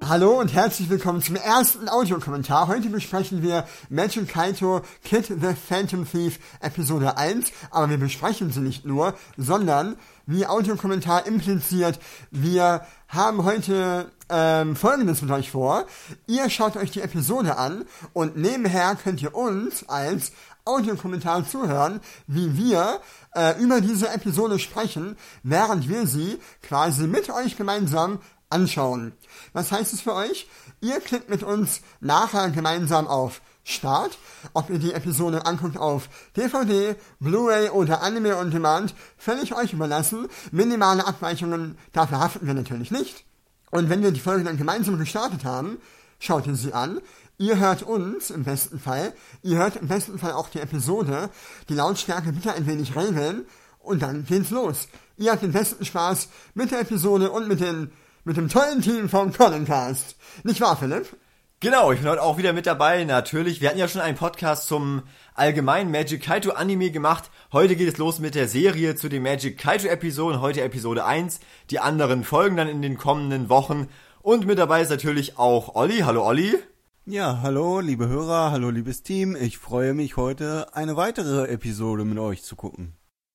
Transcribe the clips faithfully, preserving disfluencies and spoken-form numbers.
Hallo und herzlich willkommen zum ersten Audiokommentar. Heute besprechen wir Magic Kaito Kid the Phantom Thief Episode eins, aber wir besprechen sie nicht nur, sondern, wie Audiokommentar impliziert, wir haben heute ähm, Folgendes mit euch vor. Ihr schaut euch die Episode an und nebenher könnt ihr uns als Audiokommentar zuhören, wie wir äh, über diese Episode sprechen, während wir sie quasi mit euch gemeinsam anschauen. Was heißt es für euch? Ihr klickt mit uns nachher gemeinsam auf Start. Ob ihr die Episode anguckt auf D V D, Blu-ray oder Anime on Demand, völlig euch überlassen. Minimale Abweichungen, dafür haften wir natürlich nicht. Und wenn wir die Folge dann gemeinsam gestartet haben, schaut ihr sie an. Ihr hört uns im besten Fall. Ihr hört im besten Fall auch die Episode. Die Lautstärke bitte ein wenig regeln. Und dann geht's los. Ihr habt den besten Spaß mit der Episode und mit den mit dem tollen Team vom Collincast. Nicht wahr, Philipp? Genau, ich bin heute auch wieder mit dabei, natürlich. Wir hatten ja schon einen Podcast zum allgemeinen Magic Kaito Anime gemacht. Heute geht es los mit der Serie zu den Magic Kaito Episoden. Heute Episode eins. Die anderen folgen dann in den kommenden Wochen. Und mit dabei ist natürlich auch Olli. Hallo Olli. Ja, hallo liebe Hörer, hallo liebes Team. Ich freue mich heute eine weitere Episode mit euch zu gucken.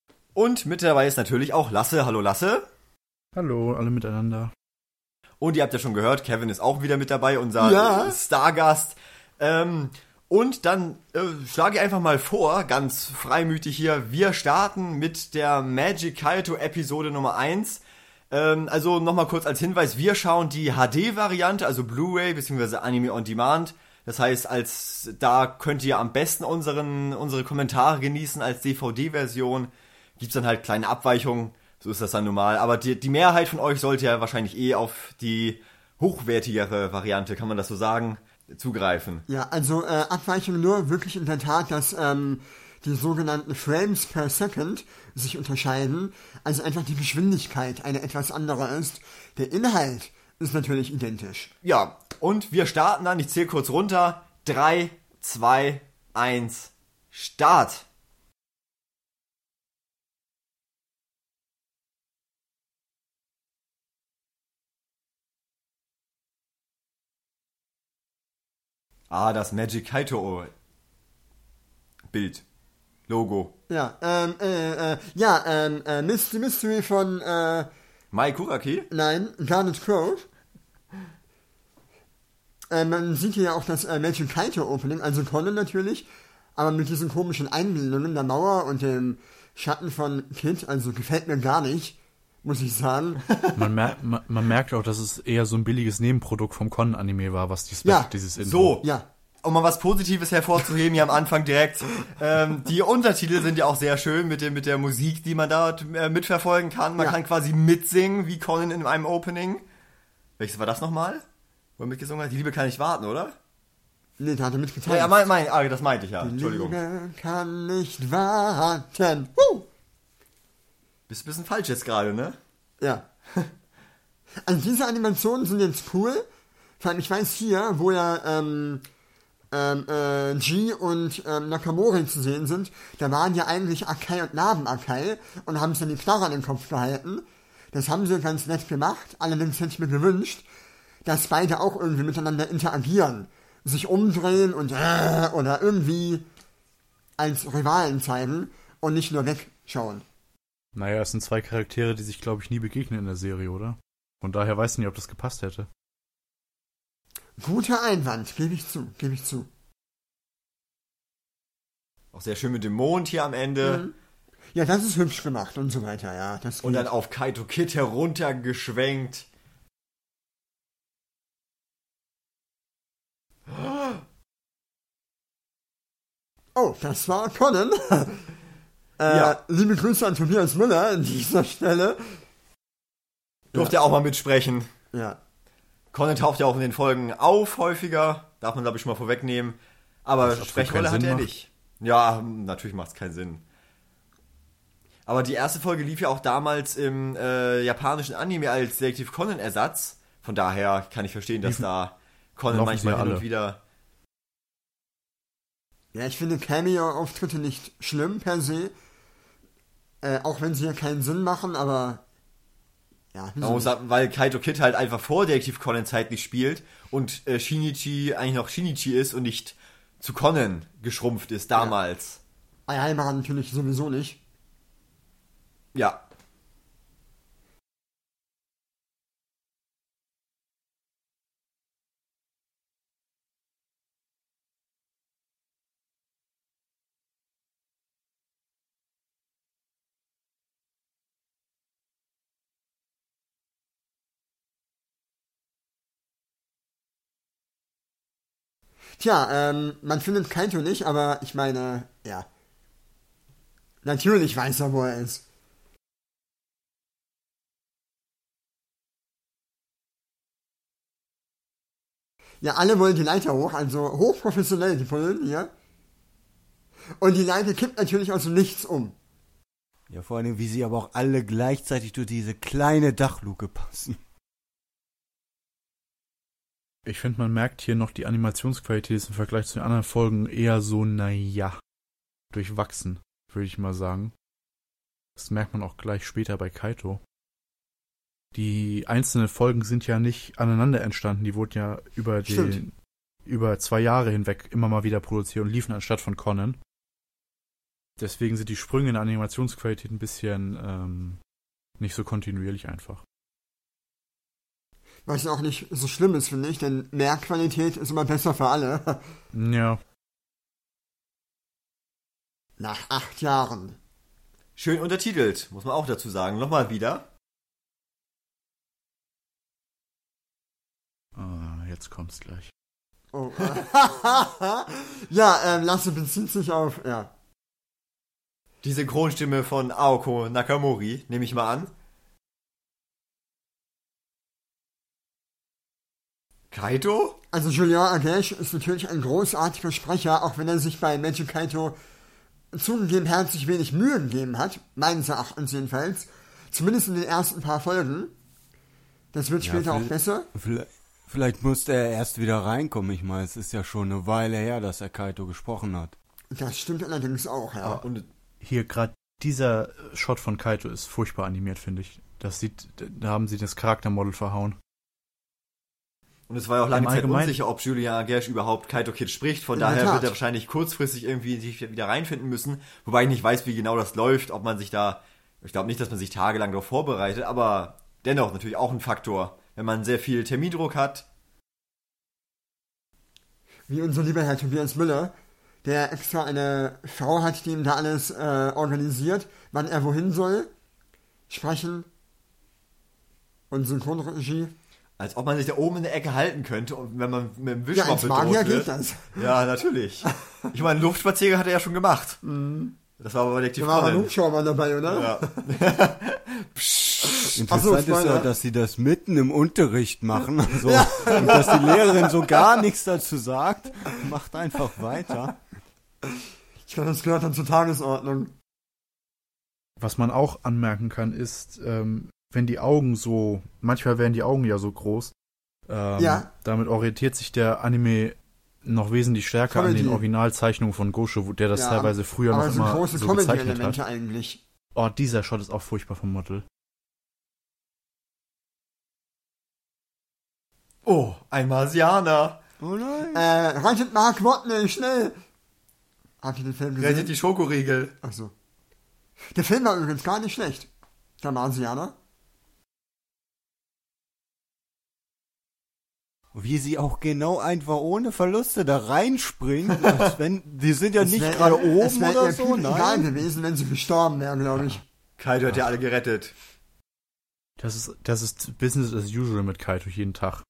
Und mit dabei ist natürlich auch Lasse. Hallo Lasse. Hallo, alle miteinander. Und ihr habt ja schon gehört, Kevin ist auch wieder mit dabei, unser ja. Stargast. Ähm, und dann äh, schlage ich einfach mal vor, ganz freimütig hier, wir starten mit der Magic Kaito Episode Nummer eins. Ähm, also nochmal kurz als Hinweis, wir schauen die H D-Variante, also Blu-ray bzw. Anime on Demand. Das heißt, als da könnt ihr am besten unseren unsere Kommentare genießen als D V D-Version. Gibt's dann halt kleine Abweichungen. So ist das dann normal. Aber die, die Mehrheit von euch sollte ja wahrscheinlich eh auf die hochwertigere Variante, kann man das so sagen, zugreifen. Ja, also äh, Abweichung nur wirklich in der Tat, dass ähm, die sogenannten Frames per Second sich unterscheiden. Also einfach die Geschwindigkeit eine etwas andere ist. Der Inhalt ist natürlich identisch. Ja, und wir starten dann, ich zähle kurz runter. drei, zwei, eins, Start! Ah, das Magic Kaito Bild. Logo. Ja, ähm, äh, äh, ja, ähm, äh, Mystery, Mystery von, äh... Mai Kuraki? Nein, Garnet Grove. Äh, man sieht hier ja auch das äh, Magic Kaito Opening, also Conan natürlich, aber mit diesen komischen Einbildungen der Mauer und dem Schatten von Kid, also gefällt mir gar nicht, muss ich sagen. Man, mer- man, man merkt auch, dass es eher so ein billiges Nebenprodukt vom Con-Anime war, was dies Ja, dieses Intro. So, ja. Um mal was Positives hervorzuheben hier am Anfang direkt. Ähm, die Untertitel sind ja auch sehr schön mit, dem, mit der Musik, die man da äh, mitverfolgen kann. Man Ja. kann quasi mitsingen, wie Conan in einem Opening. Welches war das nochmal? Wo er mitgesungen hat? Die Liebe kann nicht warten, oder? Nee, da hat er mitgeteilt. Ja, mein, mein, ah, das meinte ich ja. Die Entschuldigung. Liebe kann nicht warten. Huh! Bist ein bisschen falsch jetzt gerade, ne? Ja. Also diese Animationen sind jetzt cool. Vor allem, ich weiß hier, wo ja ähm, ähm, äh, G und ähm, Nakamori zu sehen sind, da waren ja eigentlich Akai und Naben-Akai und haben sich dann die Knarre an den Kopf gehalten. Das haben sie ganz nett gemacht. Allerdings hätte ich mir gewünscht, dass beide auch irgendwie miteinander interagieren. Sich umdrehen und äh, oder irgendwie als Rivalen zeigen und nicht nur wegschauen. Naja, es sind zwei Charaktere, die sich, glaube ich, nie begegnen in der Serie, oder? Von daher weiß ich nicht, ob das gepasst hätte. Guter Einwand, gebe ich zu, gebe ich zu. Auch sehr schön mit dem Mond hier am Ende. Mhm. Ja, das ist hübsch gemacht und so weiter, ja. Das Und geht. dann auf Kaito Kid heruntergeschwenkt. Oh, das war Conan. äh, Ja. Liebe Grüße an Tobias Müller an dieser Stelle. Durfte ja auch mal mitsprechen. Ja. Conan taucht ja auch in den Folgen auf, häufiger. Darf man, glaube ich, schon mal vorwegnehmen. Aber Was absolut Sprechrolle keinen hat Sinn er macht. nicht. Ja, natürlich macht es keinen Sinn. Aber die erste Folge lief ja auch damals im äh, japanischen Anime als Detektiv Conan-Ersatz. Von daher kann ich verstehen, dass Liefen- da Conan laufen manchmal sie ja hin und alle. wieder... Ja, ich finde Cameo-Auftritte nicht schlimm per se. Äh, auch wenn sie ja keinen Sinn machen, aber Ja, Man muss sagen, weil Kaito Kid halt einfach vor Detektiv Conan zeitlich spielt und äh, Shinichi eigentlich noch Shinichi ist und nicht zu Conan geschrumpft ist damals. Ayahimara natürlich sowieso nicht. Ja. Tja, ähm, man findet Kaito nicht, aber ich meine, ja. Natürlich weiß er, wo er ist. Ja, alle wollen die Leiter hoch, also hochprofessionell, die Bullen hier. Und die Leiter kippt natürlich aus dem Nichts um. Ja, vor allem, wie sie aber auch alle gleichzeitig durch diese kleine Dachluke passen. Ich finde, man merkt hier noch, die Animationsqualität ist im Vergleich zu den anderen Folgen eher so, naja, durchwachsen, würde ich mal sagen. Das merkt man auch gleich später bei Kaito. Die einzelnen Folgen sind ja nicht aneinander entstanden, die wurden ja über die, über zwei Jahre hinweg immer mal wieder produziert und liefen anstatt von Conan. Deswegen sind die Sprünge in der Animationsqualität ein bisschen ähm, nicht so kontinuierlich einfach. Was auch nicht so schlimm ist, finde ich, denn mehr Qualität ist immer besser für alle. Ja. Nach acht Jahren. Schön untertitelt, muss man auch dazu sagen. Nochmal wieder. Ah, jetzt kommt's gleich. Oh. Ja, ähm, Lasse bezieht sich auf, ja. Die Synchronstimme von Aoko Nakamori, nehme ich mal an. Kaito? Also Julien Agesh ist natürlich ein großartiger Sprecher, auch wenn er sich bei Magic Kaito zugegeben herzlich wenig Mühe gegeben hat, meines Erachtens jedenfalls. Zumindest in den ersten paar Folgen. Das wird später Ja, auch besser. Vielleicht, vielleicht musste er erst wieder reinkommen. Ich meine, es ist ja schon eine Weile her, dass er Kaito gesprochen hat. Das stimmt allerdings auch, ja. Aber, und Hier gerade dieser Shot von Kaito ist furchtbar animiert, finde ich. Das sieht, da haben sie das Charaktermodel verhauen. Und es war ja auch lange Im Zeit Allgemeinen- unsicher, ob Julien Gersh überhaupt Kaito Kid spricht. Von In der daher Tat. wird er wahrscheinlich kurzfristig irgendwie sich wieder reinfinden müssen. Wobei ich nicht weiß, wie genau das läuft, ob man sich da... Ich glaube nicht, dass man sich tagelang darauf vorbereitet, aber dennoch natürlich auch ein Faktor. Wenn man sehr viel Termindruck hat. Wie unser lieber Herr Tobias Müller, der extra eine Frau hat, die ihm da alles äh, organisiert, wann er wohin soll, sprechen und Synchronregie. Als ob man sich da oben in der Ecke halten könnte, und wenn man mit dem Ja, Wischmopp als Magier bedroht geht wird. das. Ja, natürlich. Ich meine, einen Luftspaziergang hat er ja schon gemacht. Das war aber bei Detektiv Da war aber ein Conan. Hubschrauber dabei, oder? Ja. Interessant Ach so, ist ja, Spoiler. dass sie das mitten im Unterricht machen. Also, und dass die Lehrerin so gar nichts dazu sagt. Macht einfach weiter. Ich glaube, das gehört dann zur Tagesordnung. Was man auch anmerken kann, ist, ähm, wenn die Augen so, manchmal werden die Augen ja so groß, ähm, Ja. damit orientiert sich der Anime noch wesentlich stärker an Comedy. den Originalzeichnungen von Gosho, wo der das Ja, teilweise früher aber noch so immer große so gezeichnet Comedy-Elemente hat. eigentlich. Oh, dieser Shot ist auch furchtbar vom Model. Oh, ein Marsianer. Oh nein. Äh, rettet Mark Watney, schnell! Habt ihr den Film gesehen? Rettet die Schokoriegel. Achso. Der Film war übrigens gar nicht schlecht. Der Marsianer. Wie sie auch genau einfach ohne Verluste da reinspringen. Als wenn, die sind ja Es nicht wär- gerade es oben wär oder ihr so. Piep egal Nein. gewesen, wenn sie gestorben wären, glaube ich. Kaito hat ja alle gerettet. Das ist, das ist Business as usual mit Kaito jeden Tag.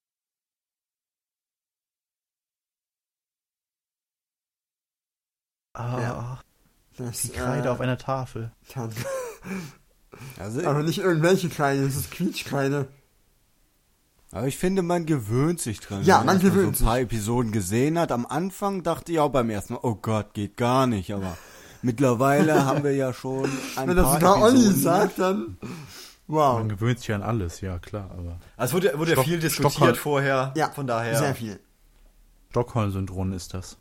Ah, Ja. Das, die Kreide äh, auf einer Tafel. kann- Also, Aber nicht irgendwelche Kreide, das ist Quietschkreide. aber ich finde, man gewöhnt sich dran. Ja, Wenn man erst mal gewöhnt so ein paar Episoden gesehen hat. Am Anfang dachte ich auch beim ersten Mal, oh Gott, geht gar nicht. Aber mittlerweile haben wir ja schon ein Wenn das paar sogar Olli Episoden. sagt, dann... Wow. Man gewöhnt sich an alles, ja klar, aber Also wurde, wurde ja Stock- viel diskutiert Stockholm. vorher. Ja, von daher. sehr viel. Stockholm-Syndrom ist das.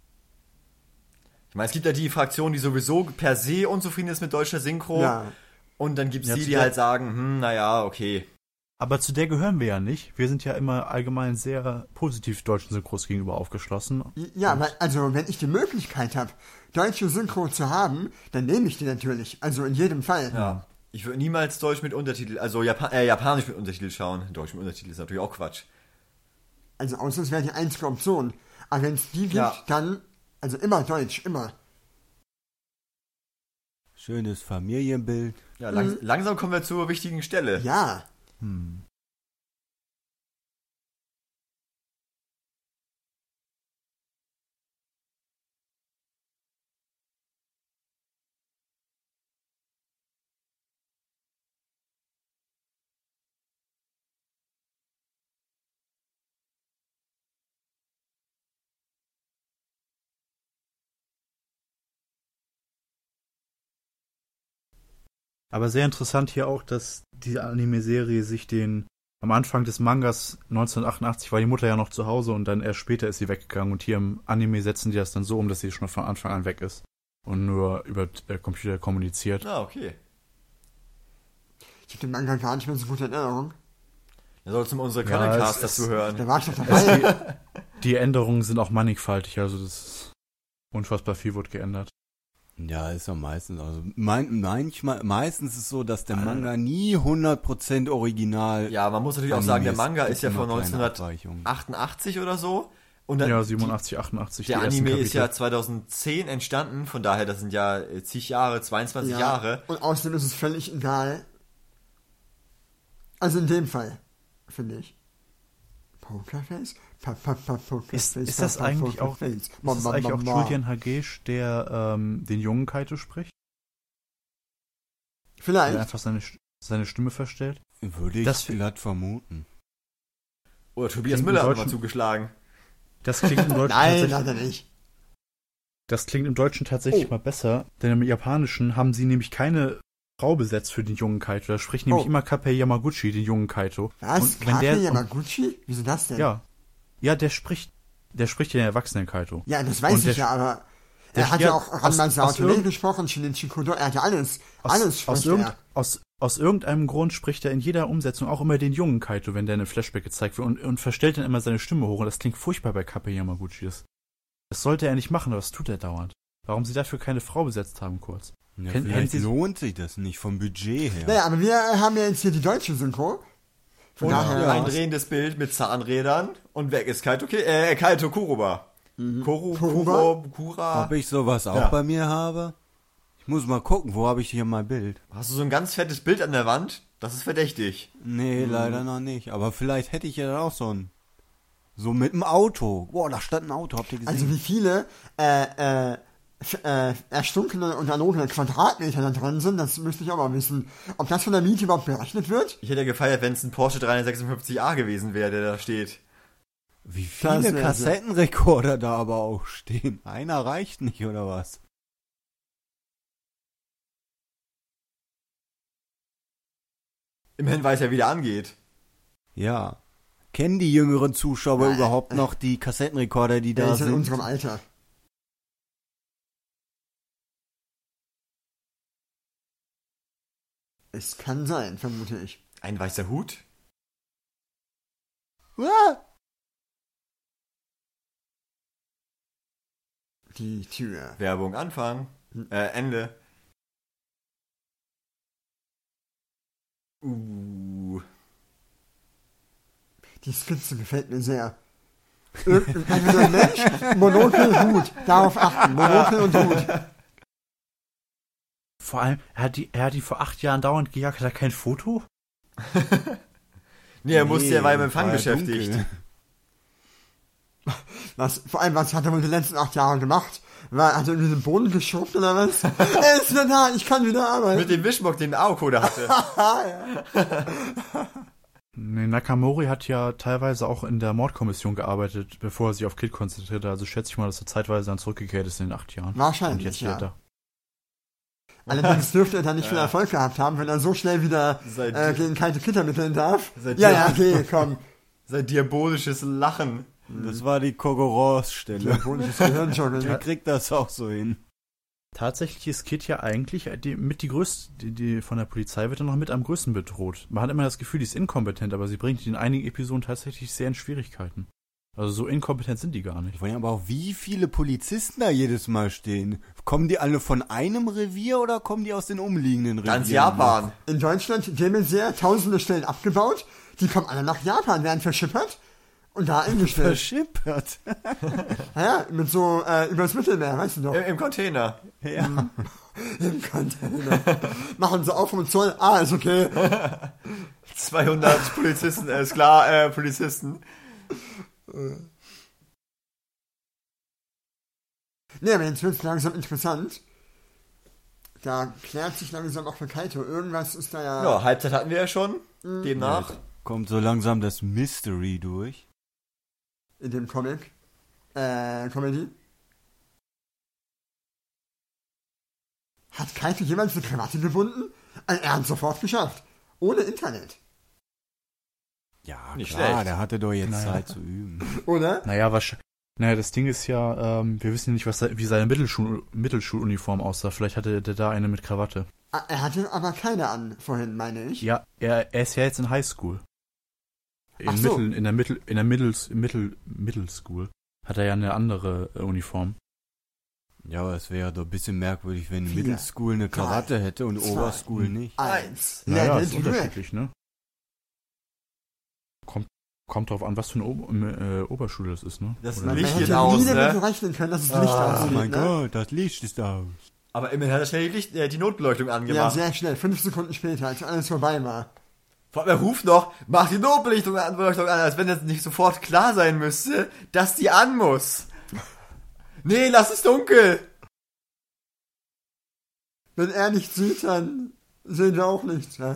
Ich meine, es gibt ja die Fraktion, die sowieso per se unzufrieden ist mit deutscher Synchro. Ja. Und dann gibt's Ja, die, zu die der- halt sagen, hm, naja, okay. Aber zu der gehören wir ja nicht. Wir sind ja immer allgemein sehr positiv deutschen Synchros gegenüber aufgeschlossen. Ja, weil, also wenn ich die Möglichkeit habe, deutsche Synchro zu haben, dann nehme ich die natürlich. Also in jedem Fall. Ja. Ich würde niemals Deutsch mit Untertitel, also Japan äh, Japanisch mit Untertitel schauen. Deutsch mit Untertitel ist natürlich auch Quatsch. Also außer es wäre die einzige Option. Aber wenn es die gibt, Ja. dann, also immer Deutsch, immer. Schönes Familienbild. Ja, lang, langsam kommen wir zur wichtigen Stelle. Ja. Hm. Aber sehr interessant hier auch, dass die Anime-Serie sich den, am Anfang des Mangas neunzehnhundertachtundachtzig war die Mutter ja noch zu Hause und dann erst später ist sie weggegangen und hier im Anime setzen die das dann so um, dass sie schon von Anfang an weg ist und nur über äh, Computer kommuniziert. Ah, okay. Ich habe den Manga gar nicht mehr so gut in Erinnerung. Da sollst du mal unsere Ja, Canon-Cast es dazu ist- hören. Da war ich doch dabei. Die Änderungen sind auch mannigfaltig, also das ist unfassbar viel wird geändert. Ja, ist ja meistens. Also mein, manchmal, meistens ist es so, dass der Manga nie hundert Prozent original. Ja, man muss natürlich auch Anime sagen, der ist. Manga Gibt ist ja immer von kleine neunzehnhundertachtundachtzig Abweichungen. oder so. Und dann Ja, siebenundachtzig, achtundachtzig. der die ersten Anime ist ja Kapitel. zweitausendzehn entstanden, von daher, das sind ja äh, zig Jahre, zweiundzwanzig Ja. Jahre. Und außerdem ist es völlig egal. Also in dem Fall, finde ich. Pokerface? Pa, pa, pa, Pokerface, Ist, ist pa, das pa, eigentlich auch, Pokerface. ist das eigentlich auch Julian Hagesh, der ähm, den jungen Kaito spricht? Der Vielleicht. einfach seine, seine Stimme verstellt? Würde ich Das- glatt vermuten. Oder Tobias Klingt Müller im hat mal Deutschen- zugeschlagen. Das klingt im Deutschen Nein, tatsächlich, leider nicht. das klingt im Deutschen tatsächlich Oh. mal besser, denn im Japanischen haben sie nämlich keine Frau besetzt für den jungen Kaito. Da spricht nämlich Oh. immer Kappei Yamaguchi, den jungen Kaito. Was? Und wenn Kake der, und, Yamaguchi? Wieso das denn? ja, ja, der spricht, der spricht den erwachsenen Kaito. Ja, das weiß Und ich der- ja, aber der- er hat ja, ja auch aus- Ranma aus Saotome irgend- gesprochen, Shinichi Kudo, er hat ja alles, Aus, alles aus, spricht irgend, er. aus, aus irgendeinem Grund spricht er in jeder Umsetzung auch immer den jungen Kaito, wenn der in einem Flashback gezeigt wird und, und verstellt dann immer seine Stimme hoch und das klingt furchtbar bei Kappei Yamaguchi. Das, das sollte er nicht machen, aber das tut er dauernd. Warum sie dafür keine Frau besetzt haben, kurz. Ja, Kennt- vielleicht kennt Sie- lohnt sich das nicht vom Budget her. Naja, aber wir haben ja jetzt hier die deutsche Synchro. Von Und daher, ein drehendes Bild mit Zahnrädern und weg ist Kaito, Ki- äh, Kaito Kuroba. Kuru, Kuroba? Kuro, Kura. Ob ich sowas auch Ja. bei mir habe? Ich muss mal gucken, wo habe ich hier mein Bild? Hast du so ein ganz fettes Bild an der Wand? Das ist verdächtig. Nee, leider noch nicht. Aber vielleicht hätte ich ja dann auch so ein... So mit dem Auto. Boah, da stand ein Auto, habt ihr gesehen? also wie viele, äh, äh, f- äh, erstunkene und anogene Quadratmeter da drin sind, das müsste ich auch mal wissen. Ob das von der Miete überhaupt berechnet wird? Ich hätte ja gefeiert, wenn es ein Porsche dreihundertsechsundfünfzig a gewesen wäre, der da steht. Wie Das viele wär- Kassettenrekorder da aber auch stehen. Einer reicht nicht, oder was? Immerhin weiß er, wie der angeht. Ja. Kennen die jüngeren Zuschauer Nein. überhaupt noch die Kassettenrekorder, die Der da ist in sind? unserem Alter. Es kann sein, vermute ich. Ein weißer Hut? Ah! Die Tür. Werbung Anfang. Äh, Ende. Uh. Die Skizze gefällt mir sehr. Irgendein ein Mensch, Monokel, Hut. Darauf achten. Monokel und Hut. Vor allem, er hat die, er hat die vor acht Jahren dauernd gejagt, hat er kein Foto? Nee, er musste ja beim Empfang war ja beschäftigt. dunkel. Was, vor allem, was hat er wohl die letzten acht Jahre gemacht? War, hat er irgendwie den Boden geschrubbt oder was? Er ist wieder da, ich kann wieder arbeiten. Mit dem Wischmock, den Aoko da hatte. Nee, Nakamori hat ja teilweise auch in der Mordkommission gearbeitet, bevor er sich auf Kid konzentrierte. Also schätze ich mal, dass er zeitweise dann zurückgekehrt ist in den acht Jahren. Wahrscheinlich, Und jetzt ja. wieder da. Allerdings dürfte er dann nicht viel Erfolg gehabt haben, wenn er so schnell wieder Seit- äh, gegen kalte Kitter mitteln darf. Seit Ja, Jahren. ja, okay, komm. Sein diabolisches Lachen. Das war die Kogoros-Stelle. Diabolisches Gehirnjoggeln. Der kriegt das auch so hin. Tatsächlich ist Kid ja eigentlich die, mit die größte, die, die von der Polizei wird er noch mit am größten bedroht. Man hat immer das Gefühl, die ist inkompetent, aber sie bringt in einigen Episoden tatsächlich sehr in Schwierigkeiten. Also so inkompetent sind die gar nicht. Wollen aber auch, wie viele Polizisten da jedes Mal stehen. Kommen die alle von einem Revier oder kommen die aus den umliegenden Revieren? Ganz Japan. In Deutschland werden sehr tausende Stellen abgebaut. Die kommen alle nach Japan, werden verschippert und da eingestellt. Verschippert. Ja, mit so äh, übers Mittelmeer, weißt du doch. Im, Im Container. Ja. Im Container. Machen sie auf vom Zoll. Ah, ist okay. zweihundert Polizisten, äh, ist klar, äh, Polizisten. Ne, aber jetzt wird es langsam interessant. Da klärt sich langsam auch für Kaito. Irgendwas ist da ja... Ja, Halbzeit hatten wir ja schon. Demnach. Jetzt kommt so langsam das Mystery durch. in dem Comic. Äh, Comedy. Hat Kaito jemals eine Krawatte gebunden? Also er hat sofort geschafft. Ohne Internet. Ja, Nicht klar, schlecht. der hatte doch jetzt Naja. Zeit zu üben. Oder? Naja, wahrscheinlich. Naja, das Ding ist ja, ähm, wir wissen ja nicht, was se- wie seine Mittelschul Mittelschuluniform aussah. Vielleicht hatte der da eine mit Krawatte. Ah, er hatte aber keine an vorhin, meine ich. Ja, er, er ist ja jetzt in Highschool. In, Ach so. Mittel, in der Mittel, in der Mittels, Mittel, Middle-School hat er ja eine andere äh, Uniform. Ja, aber es wäre doch ein bisschen merkwürdig, wenn Vier, Middle School eine Krawatte drei, hätte und zwei, Oberschool nicht. Eins. Naja, Level ist drei. unterschiedlich, ne? Kommt, kommt drauf an, was für eine Ob äh, Oberschule das ist, ne? Das Oder- Licht Man geht hätte aus, nie ne? damit rechnen können, dass es Licht Ah, ausgeht, Oh mein ne? Gott, das Licht ist aus. Aber immerhin hat er schnell die, Licht, äh, die Notbeleuchtung Ja, angemacht. sehr schnell. Fünf Sekunden später, als alles vorbei war. Vor allem, er ruft noch, mach die Notbeleuchtung an, Beleuchtung an, als wenn jetzt nicht sofort klar sein müsste, dass die an muss. Nee, lass es dunkel. Wenn er nichts sieht, dann sehen wir auch nichts, ja?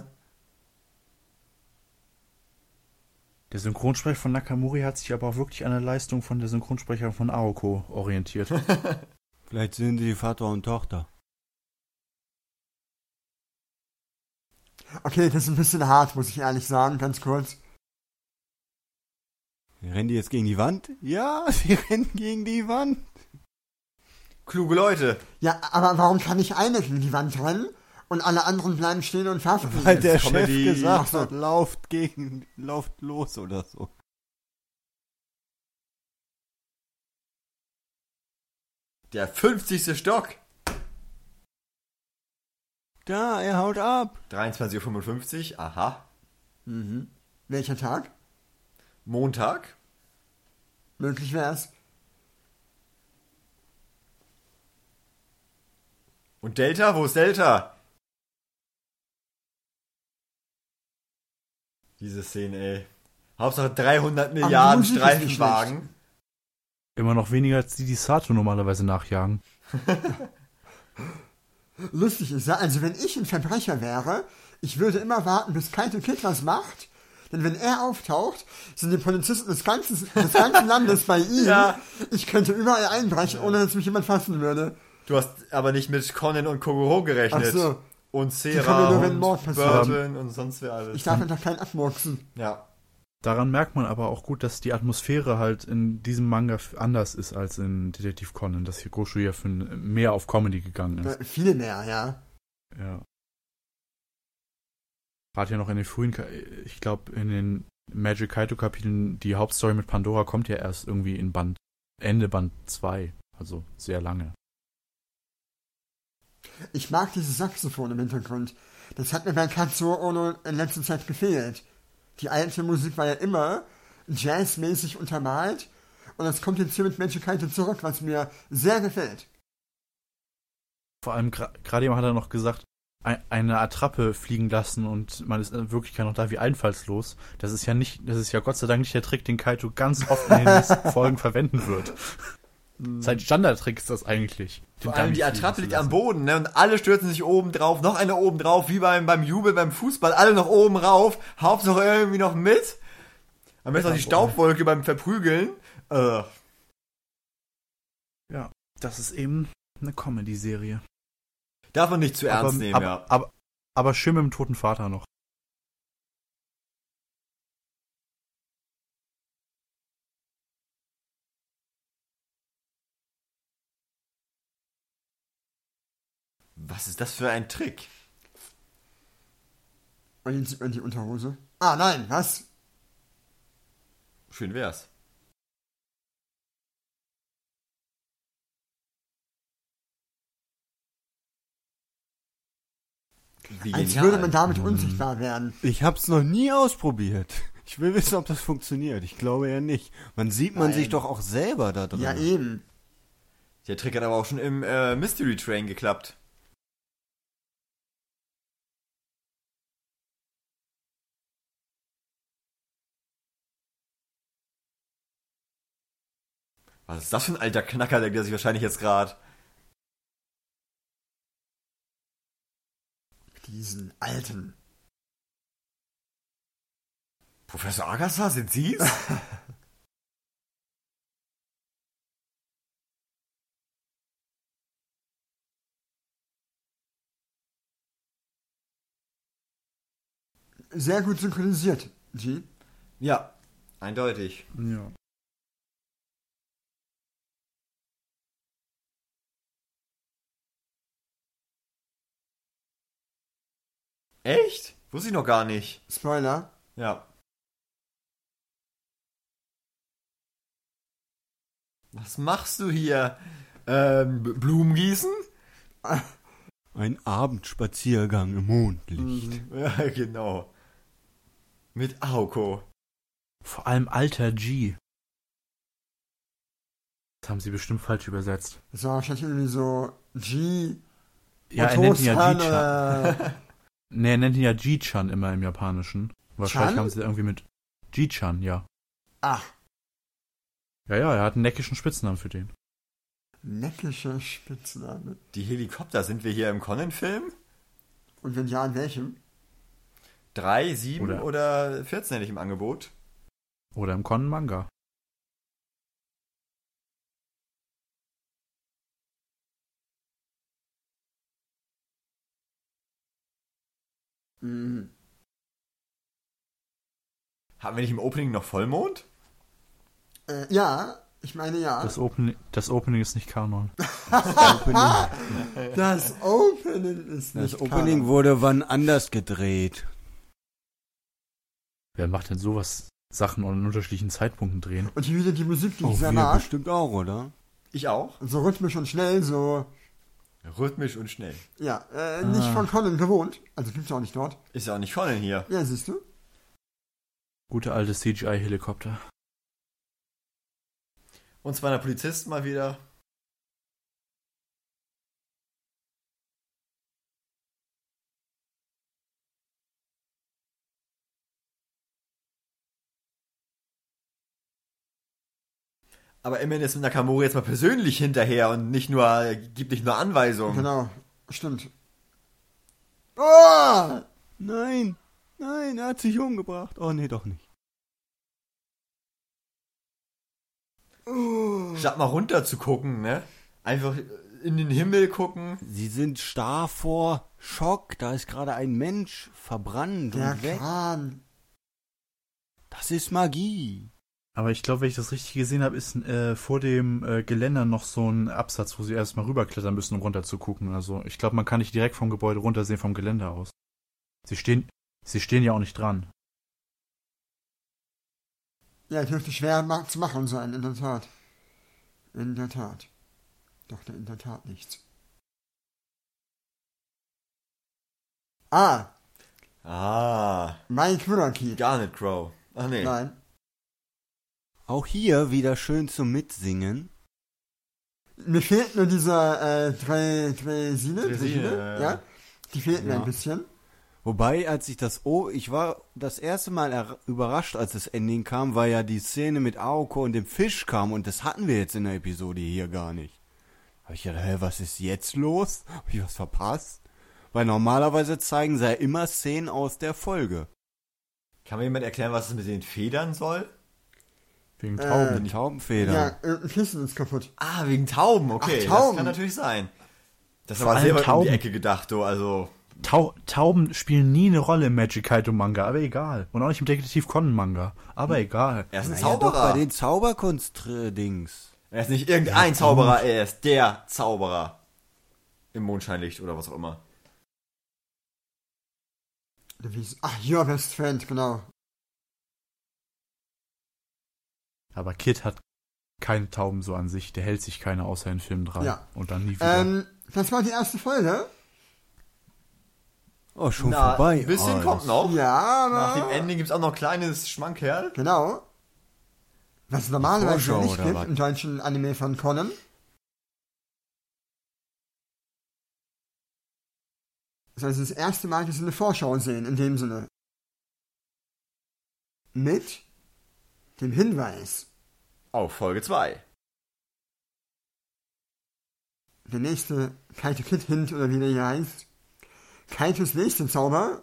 Der Synchronsprecher von Nakamori hat sich aber auch wirklich an der Leistung von der Synchronsprecherin von Aoko orientiert. Vielleicht sind sie Vater und Tochter. Okay, das ist ein bisschen hart, muss ich ehrlich sagen, ganz kurz. Rennen die jetzt gegen die Wand? Ja, sie rennen gegen die Wand. Kluge Leute. Ja, aber warum kann ich eine gegen die Wand rennen und alle anderen bleiben stehen und verhaften? Weil der Comedy. Chef gesagt Ach so. hat, lauft gegen, lauft los oder so. Der fünfzigste Stock. Da, er haut ab. dreiundzwanzig Uhr fünfundfünfzig, aha. Mhm. Welcher Tag? Montag. Möglich wär's. Und Delta, wo ist Delta? Diese Szene, ey. Hauptsache dreihundert Milliarden Musik ist nicht Streifenwagen. Immer noch weniger als die, die Sato normalerweise nachjagen. Lustig ist ja, also wenn ich ein Verbrecher wäre, ich würde immer warten, bis Kaito Kid was macht. Denn wenn er auftaucht, sind die Polizisten des ganzen, des ganzen Landes bei ihm. Ja. Ich könnte überall einbrechen, ohne dass mich jemand fassen würde. Du hast aber nicht mit Conan und Kogoro gerechnet. Ach so. Und Die kommen Sarah nur, wenn und Mord passiert. Burton und sonst wer alles. Ich darf einfach keinen abmurksen. Ja. Daran merkt man aber auch gut, dass die Atmosphäre halt in diesem Manga f- anders ist als in Detektiv Conan, dass hier Gosho ja für ein- mehr auf Comedy gegangen ist. Äh, viel mehr, ja. Ja. Gerade ja noch in den frühen, Ka- ich glaube in den Magic Kaito Kapiteln, die Hauptstory mit Pandora kommt ja erst irgendwie in Band, Ende Band zwei, also sehr lange. Ich mag dieses Saxophon im Hintergrund. Das hat mir bei Katsuo Ono in letzter Zeit gefehlt. Die alte Musik war ja immer jazzmäßig untermalt und das kommt jetzt hier mit Magic Kaito zurück, was mir sehr gefällt. Vor allem gra- gerade eben hat er noch gesagt, ein, eine Attrappe fliegen lassen und man ist in Wirklichkeit noch da wie einfallslos. Das ist ja nicht, das ist ja Gott sei Dank nicht der Trick, den Kaito ganz oft in den nächsten Folgen verwenden wird. Sein Standardtrick ist das eigentlich. Vor den allem Dummy die fliegen Attrappe zu liegt am lassen. Boden, ne? Und alle stürzen sich oben drauf, noch eine oben drauf, wie beim, beim Jubel, beim Fußball, alle noch oben rauf, Hauptsache irgendwie noch mit. Am besten noch die Staubwolke beim Verprügeln. Äh. Ja, das ist eben eine Comedy-Serie. Darf man nicht zu ernst aber, nehmen, aber, ja. aber, aber schön mit dem toten Vater noch. Was ist das für ein Trick? Und jetzt sieht man die Unterhose. Ah, nein, was? Schön wär's. Wie Als genial. würde man damit unsichtbar werden. Ich hab's noch nie ausprobiert. Ich will wissen, ob das funktioniert. Ich glaube ja nicht. Man sieht man Nein. sich doch auch selber da drin. Ja, eben. Der Trick hat aber auch schon im äh, Mystery Train geklappt. Was ist das für ein alter Knacker, denkt er sich wahrscheinlich jetzt gerade. Diesen alten. Professor Agassi, sind Sie's? Sehr gut synchronisiert, G. Ja, eindeutig. Ja. Echt? Wusste ich noch gar nicht. Spoiler. Ja. Was machst du hier? Ähm, B- Blumen gießen? Ein Abendspaziergang im Mondlicht. Ja, genau. Mit Aoko. Vor allem alter G. Das haben sie bestimmt falsch übersetzt. Das war wahrscheinlich irgendwie so G. Ja, er nennt ihn ja Otto-san G-chan. oder Ne, er nennt ihn ja G-chan immer im Japanischen. Wahrscheinlich Chan? haben sie irgendwie mit G-chan, ja. Ach, Ja, ja, er hat einen neckischen Spitznamen für den. neckische Spitzname. Die Helikopter, sind wir hier im Conan-Film? Und wenn ja, in welchem? Drei, sieben Oder- oder vierzehn hätte ich im Angebot. Oder im Conan-Manga. Mhm. Haben wir nicht im Opening noch Vollmond? Äh, ja, ich meine ja. Das Opening, das Opening ist nicht Kanon. Opening, Das Opening ist das nicht Opening Kanon. wurde wann anders gedreht. Wer macht denn sowas? Sachen an unterschiedlichen Zeitpunkten drehen? Und hier wieder die Musik, die Oh, ich sehr wir mag. bestimmt auch, oder? Ich auch. So rhythmisch und schnell, so, Rhythmisch und schnell. ja, äh, nicht Ah. von Conan gewohnt. Also gibt's auch nicht dort. Ist ja auch nicht Conan hier. Ja, siehst du? Gute alte C G I-Helikopter. Und zwar der Polizist mal wieder. Aber immerhin ist Nakamura jetzt mal persönlich hinterher und nicht nur, äh, gibt nicht nur Anweisungen. Genau, stimmt. Oh! Nein, nein, er hat sich umgebracht. Oh, nee, doch nicht. Statt mal runter zu gucken, ne? Einfach in den Himmel gucken. Sie sind starr vor Schock. Da ist gerade ein Mensch verbrannt Der und weg. Kran. Das ist Magie. Aber ich glaube, wenn ich das richtig gesehen habe, ist äh, vor dem äh, Geländer noch so ein Absatz, wo sie erstmal rüberklettern müssen, um runter zu gucken. Also ich glaube, man kann nicht direkt vom Gebäude runtersehen, vom Geländer aus. Sie stehen, sie stehen ja auch nicht dran. Ja, dürfte schwer ma- zu machen sein, in der Tat. In der Tat. Doch, in der Tat nichts. Ah, Ah, Mike Muraki. Garnet Crow. Ach nee. Nein. Auch hier wieder schön zum Mitsingen. Mir fehlt nur dieser äh, Dre, Dresine, Dresine, Dresine, ja. ja. Die fehlt mir Ja. ein bisschen. Wobei, als ich das oh, ich war das erste Mal er- überrascht, als das Ending kam, weil ja die Szene mit Aoko und dem Fisch kam und das hatten wir jetzt in der Episode hier gar nicht. Hab ich gedacht, hä, was ist jetzt los? Hab ich was verpasst? Weil normalerweise zeigen sie ja immer Szenen aus der Folge. Kann mir jemand erklären, was es mit den Federn soll? Wegen Äh, Tauben. Die Taubenfedern. Ja, irgendein Kissen ist kaputt. Ah, wegen Tauben, okay. Ach, Tauben. Das kann natürlich sein. Das Vor war allem sehr weit um die Tauben. Ecke gedacht, du, also. Tau Tauben spielen nie eine Rolle im Magic Kaito Manga, aber egal. Und auch nicht im Detektiv Conan Manga, aber egal. Er ist ein Naja, doch Zauberer. bei den Zauberkunst-Dings. Er ist nicht irgendein Zauberer, er ist der Zauberer. im Mondscheinlicht oder was auch immer. Ach, Your Best Friend, genau. Aber Kid hat keine Tauben so an sich. Der hält sich keine außer in Film drei. Ja. Und dann nie wieder. Ähm, das war die erste Folge. Oh, schon Na, vorbei. Ein bisschen oh, kommt noch. Ja, aber... Nach dem Ending gibt's auch noch ein kleines Schmankerl. Genau. Was es normalerweise Vorschau, nicht oder gibt was? im deutschen Anime von Conan. Das heißt, das erste Mal, dass wir eine Vorschau sehen, in dem Sinne. Mit dem Hinweis. Auf Folge zwei. Der nächste Kaito Kid Hint, oder wie der hier heißt. Kaitos nächste Zauber.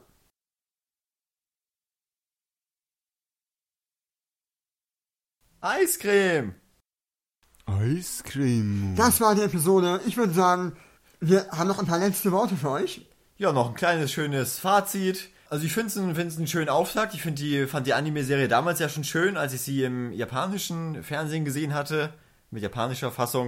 Eiscreme. Eiscreme. Das war die Episode. Ich würde sagen, wir haben noch ein paar letzte Worte für euch. Ja, noch ein kleines, schönes Fazit. Also ich finde es einen, find's einen schönen Auftakt. Ich find die, fand die Anime-Serie damals ja schon schön, als ich sie im japanischen Fernsehen gesehen hatte. Mit japanischer Fassung.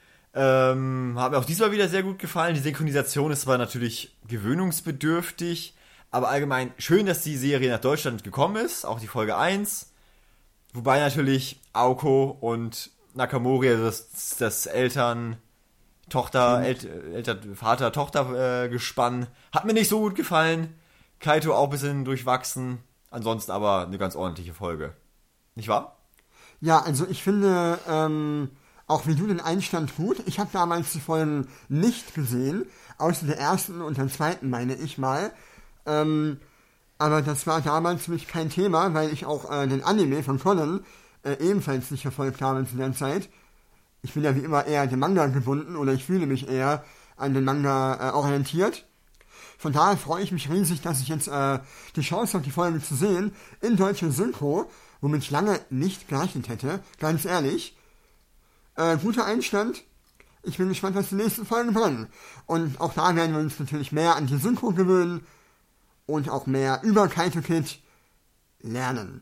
Ähm, hat mir auch diesmal wieder sehr gut gefallen. Die Synchronisation ist zwar natürlich gewöhnungsbedürftig, aber allgemein schön, dass die Serie nach Deutschland gekommen ist. Auch die Folge eins. Wobei natürlich Aoko und Nakamori, also das, das Eltern... Tochter, El Eltern, Vater, Tochter äh, Gespann. Hat mir nicht so gut gefallen. Kaito auch ein bisschen durchwachsen. Ansonsten aber eine ganz ordentliche Folge. Nicht wahr? Ja, also ich finde, ähm, auch wie du den Einstand gut. Ich habe damals die Folgen nicht gesehen, außer der ersten und der zweiten, meine ich mal. Ähm, aber das war damals für mich kein Thema, weil ich auch äh, den Anime von Conan äh, ebenfalls nicht verfolgt habe zu der Zeit. Ich bin ja wie immer eher dem Manga gebunden oder ich fühle mich eher an den Manga äh, orientiert. Von daher freue ich mich riesig, dass ich jetzt äh, die Chance habe, die Folge zu sehen in deutscher Synchro, womit ich lange nicht gerechnet hätte, ganz ehrlich. Äh, guter Einstand. Ich bin gespannt, was die nächsten Folgen bringen. Und auch da werden wir uns natürlich mehr an die Synchro gewöhnen und auch mehr über Kaito Kid lernen.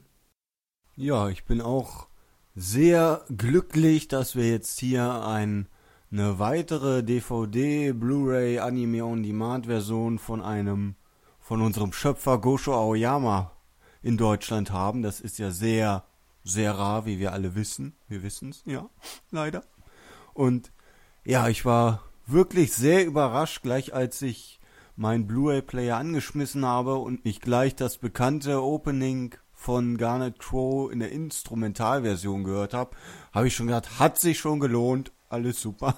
Ja, ich bin auch sehr glücklich, dass wir jetzt hier ein, eine weitere D V D, Blu-ray, Anime-on-Demand-Version von einem, von unserem Schöpfer Gosho Aoyama in Deutschland haben. Das ist ja sehr, sehr rar, wie wir alle wissen. Wir wissen's, ja, leider. Und ja, ich war wirklich sehr überrascht, gleich als ich meinen Blu-ray-Player angeschmissen habe und mich gleich das bekannte Opening von Garnet Crow in der Instrumentalversion gehört habe, habe ich schon gedacht, hat sich schon gelohnt, alles super.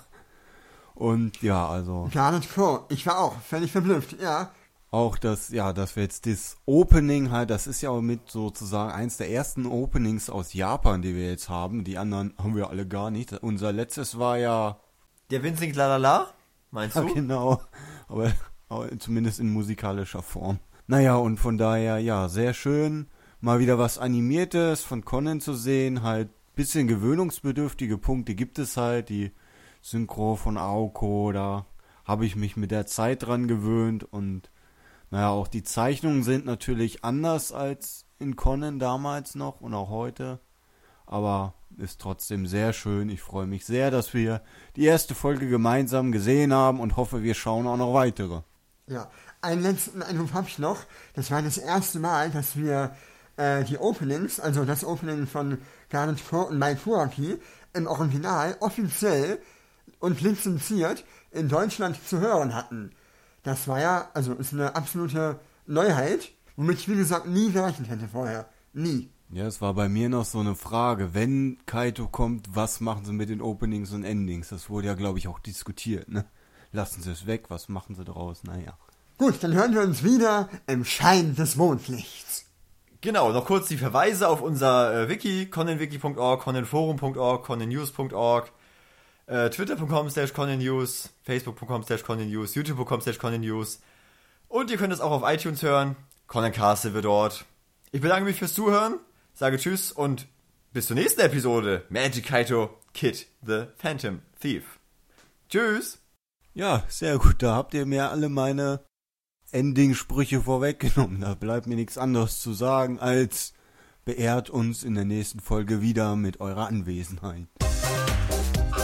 Und ja, also Garnet Crow, ich war auch völlig verblüfft, ja. auch das, ja, dass wir jetzt das Opening halt, das ist ja auch mit sozusagen eins der ersten Openings aus Japan, die wir jetzt haben. Die anderen haben wir alle gar nicht. Unser letztes war ja... Der Vincent Lalala, meinst Ja, du? genau, aber, aber zumindest in musikalischer Form. Naja, und von daher, ja, sehr schön, mal wieder was Animiertes von Conan zu sehen, halt bisschen gewöhnungsbedürftige Punkte gibt es halt, die Synchro von Aoko, da habe ich mich mit der Zeit dran gewöhnt und naja, auch die Zeichnungen sind natürlich anders als in Conan damals noch und auch heute, aber ist trotzdem sehr schön. Ich freue mich sehr, dass wir die erste Folge gemeinsam gesehen haben und hoffe, wir schauen auch noch weitere. Ja, einen letzten Eindruck habe ich noch. Das war das erste Mal, dass wir äh, die Openings, also das Opening von Garnet Crow und My Kuraki im Original offiziell und lizenziert in Deutschland zu hören hatten. Das war ja, also ist eine absolute Neuheit, womit ich wie gesagt nie gerechnet hätte vorher. Nie. Ja, es war bei mir noch so eine Frage, wenn Kaito kommt, was machen sie mit den Openings und Endings? Das wurde ja, glaube ich, auch diskutiert, ne? Lassen sie es weg, was machen sie draus? Naja. Gut, dann hören wir uns wieder im Schein des Mondlichts. Genau, noch kurz die Verweise auf unser äh, Wiki, conanwiki punkt org, conanforum punkt org, conannews punkt org, äh, twitter punkt com slash conannews, facebook punkt com slash conannews, youtube punkt com slash conannews und ihr könnt es auch auf iTunes hören. Conancast sind wir dort. Ich bedanke mich fürs Zuhören, sage Tschüss und bis zur nächsten Episode Magic Kaito Kid the Phantom Thief. Tschüss! Ja, sehr gut, da habt ihr mir alle meine Ending-Sprüche vorweggenommen. Da bleibt mir nichts anderes zu sagen, als beehrt uns in der nächsten Folge wieder mit eurer Anwesenheit.